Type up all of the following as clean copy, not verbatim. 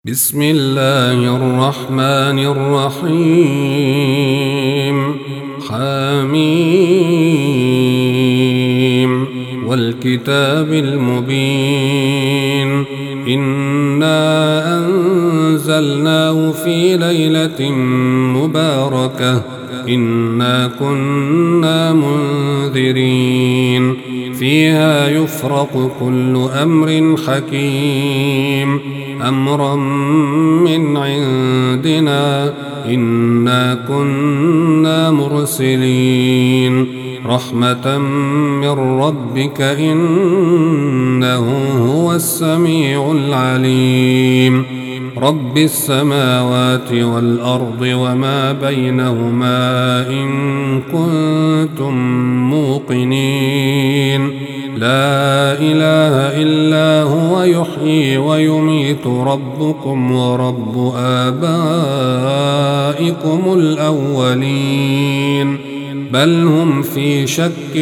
بسم الله الرحمن الرحيم حميم والكتاب المبين إنا أنزلناه في ليلة مباركة إنا كنا منذرين فيها يفرق كل أمر حكيم أمرا من عندنا إنا كنا مرسلين رحمة من ربك إنه هو السميع العليم رب السماوات والأرض وما بينهما إن كنتم موقنين لا إله إلا هو يحيي ويميت ربكم ورب آبائكم الأولين بل هم في شك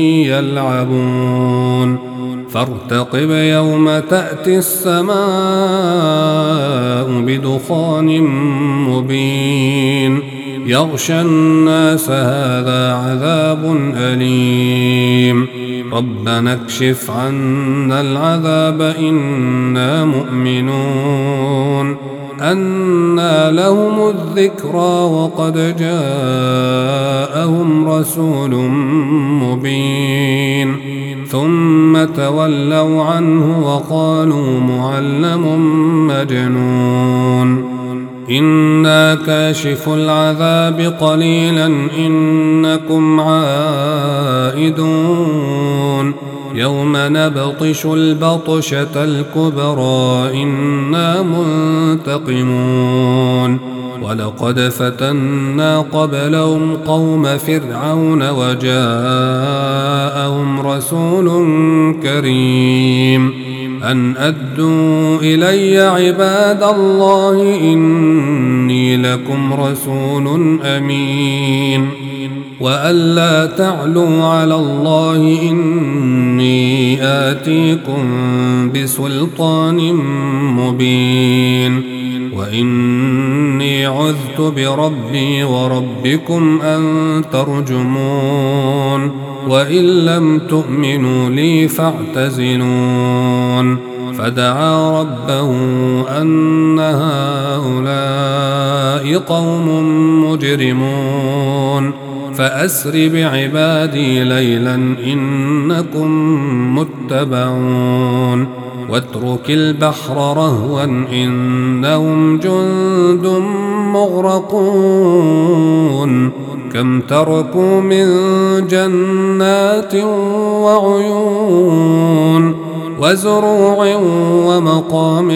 يلعبون فارتقب يوم تأتي السماء بدخان مبين يغشى الناس هذا عذاب أليم ربنا اكشف عنا العذاب إنا مؤمنون أنى لهم الذكرى وقد جاءهم رسول مبين ثم تولوا عنه وقالوا معلم مجنون إنا كاشف العذاب قليلا إنكم عائدون يوم نبطش البطشة الكبرى إنا منتقمون ولقد فتنا قبلهم قوم فرعون وجاءهم رسول كريم أن أدوا إلي عباد الله إني لكم رسول أمين وألا تعلوا على الله إني آتيكم بسلطان مبين وإني عذت بربي وربكم أن ترجمون وإن لم تؤمنوا لي فاعتزلون فدعا ربه أن هؤلاء قوم مجرمون فأسر بعبادي ليلا إنكم متبعون واترك البحر رهوا إنهم جند مغرقون كم تركوا من جنات وعيون وزروع ومقام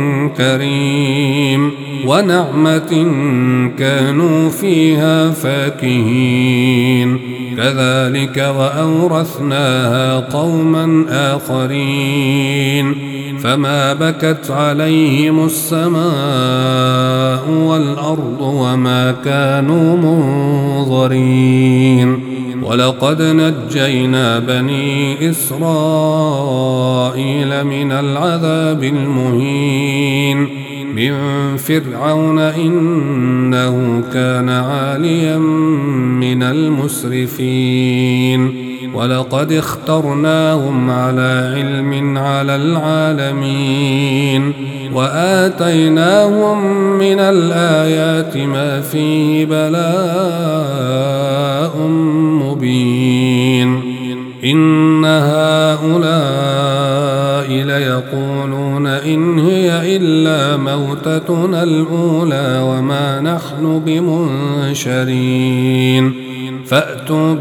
كريم ونعمة كانوا فيها فاكهين كذلك وأورثناها قوما آخرين فما بكت عليهم السماء والأرض وما كانوا منظرين ولقد نجينا بني إسرائيل من العذاب المهين من فرعون إنه كان عاليا من المسرفين ولقد اخترناهم على علم على العالمين وآتيناهم من الآيات ما فيه بلاء مبين إن هؤلاء ليقولون إن هي إلا موتتنا الأولى وما نحن بمنشرين فأتوا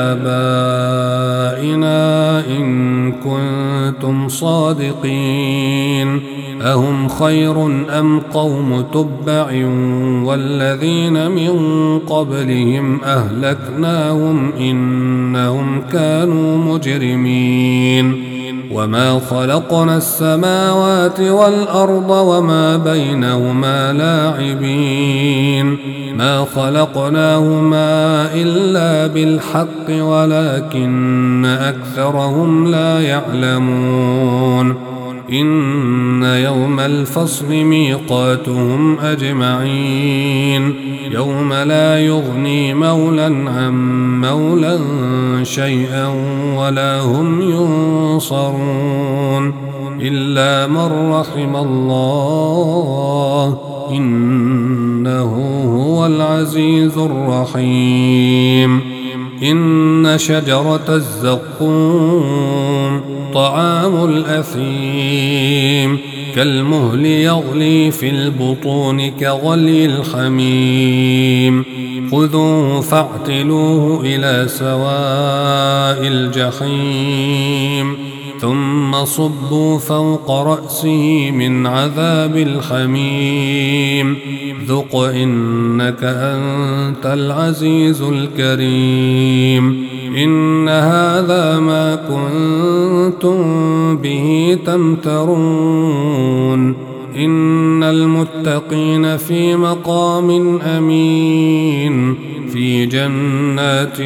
بآبائنا إن كنتم صادقين أهم خير أم قوم تبع والذين من قبلهم أهلكناهم إنهم كانوا مجرمين وما خلقنا السماوات والأرض وما بينهما لاعبين ما خلقناهما إلا بالحق ولكن أكثرهم لا يعلمون إن يوم الفصل ميقاتهم أجمعين يوم لا يغني مولى عن مولى شيئا ولا هم ينصرون إلا من رحم الله إنه هو العزيز الرحيم إن شجرة الزقوم طعام الأثيم كالمهل يغلي في البطون كغلي الحميم خذوه فاعتلوه إلى سواء الجحيم ثم صبوا فوق رأسه من عذاب الحميم ذق إنك أنت العزيز الكريم إن هذا ما كنتم به تمترون إن المتقين في مقام أمين في جنات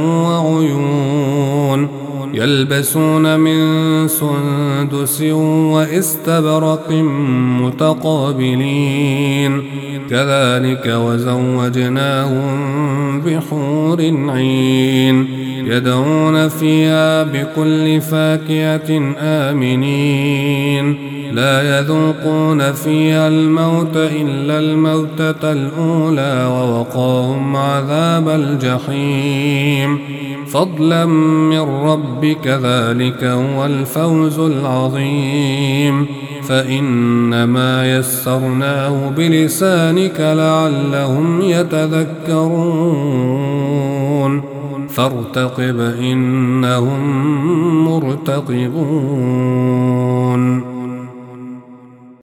وعيون يلبسون من سندس واستبرق متقابلين كذلك وزوجناهم بحور عين يدعون فيها بكل فاكهة آمنين لا يذوقون فيها الموت إلا الموتة الأولى ووقاهم عذاب الجحيم فضلا من ربك ذلك هو الفوز العظيم فإنما يسرناه بلسانك لعلهم يتذكرون فارتقب إنهم مرتقبون